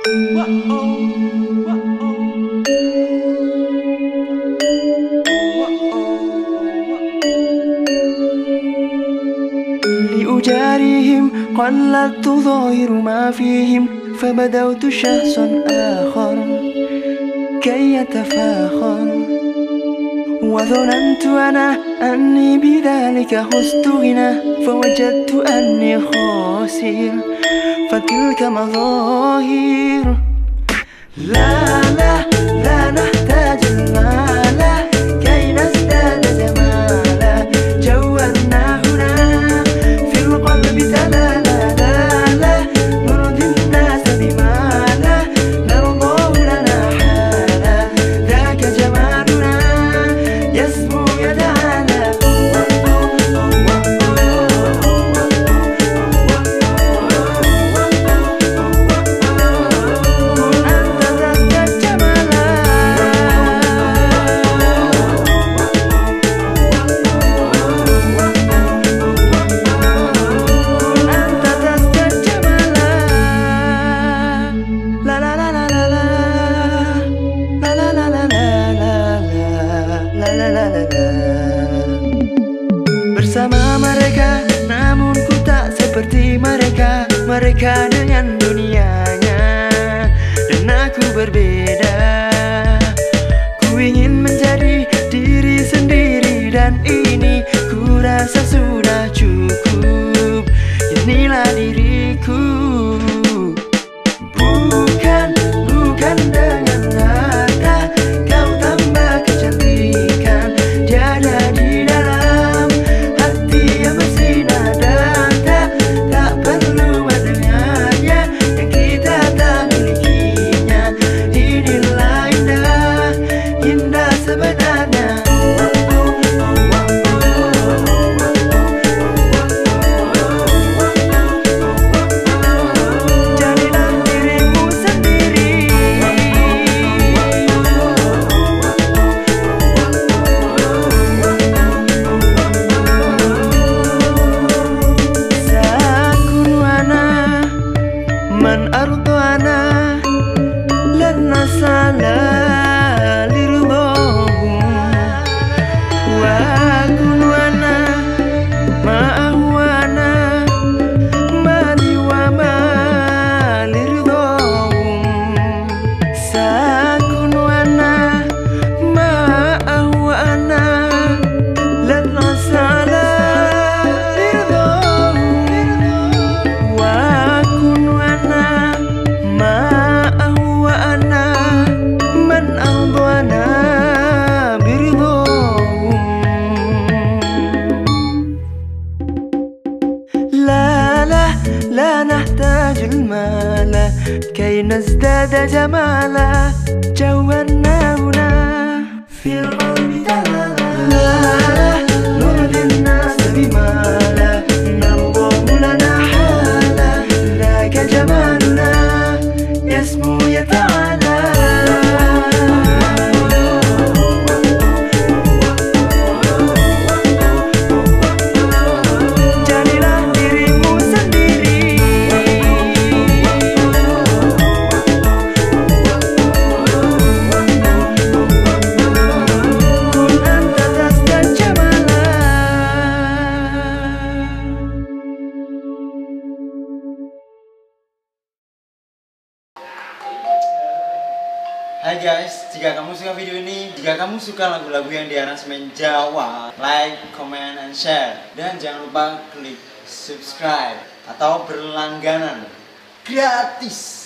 لأجاريهم قلدت ظاهر ما فيهم فبدوت شخصا آخر كي يتفاخر وظننت أنا أني بذلك خزت غنى فوجدت أني خاسر فتلك مظاهر لا لا لا نحتاج المال كي نزداد جمالا جولنا هنا في القلب تلالا لا لا نرضي الناس بما لا نرضاه لنا حالا ذاك جمالنا يسمو يتعالى bersama mereka, namun ku tak seperti mereka. Mereka dengan dunianya dan aku berbeda. Ku ingin menjadi diri sendiri dan ini ku rasa sudah cukup. Inilah diriku. Bukan dengan harta kau tambah kecantikan. Dia ada di dalam hati yang bersinar dan tak perlu adanya yang kita tak milikinya. Inilah indah sebenarnya. Jadilah dirimu sendiri. Sakun wana man ardana lan nasala lirdahum wa kun wana ma ahwana mali wa ma lirdahum sakun wana ma ahwana lan nasala lirdahum wa kun wana ma ahwana man ardana biridahum. لا نحتاج المال كي نزداد جمالا جولنا هنا في القلب تلالا لا نرضي الناس بما لا نرضاه لنا حالا ذاك جمالنا يسمو يتعالى. Jadilah dirimu sendiri. Kun anta tasdad jamala. Hai guys, jika kamu suka video ini, jika kamu suka lagu-lagu yang diaransemen Jawa, like, comment, and share. Dan jangan lupa klik subscribe atau berlangganan gratis.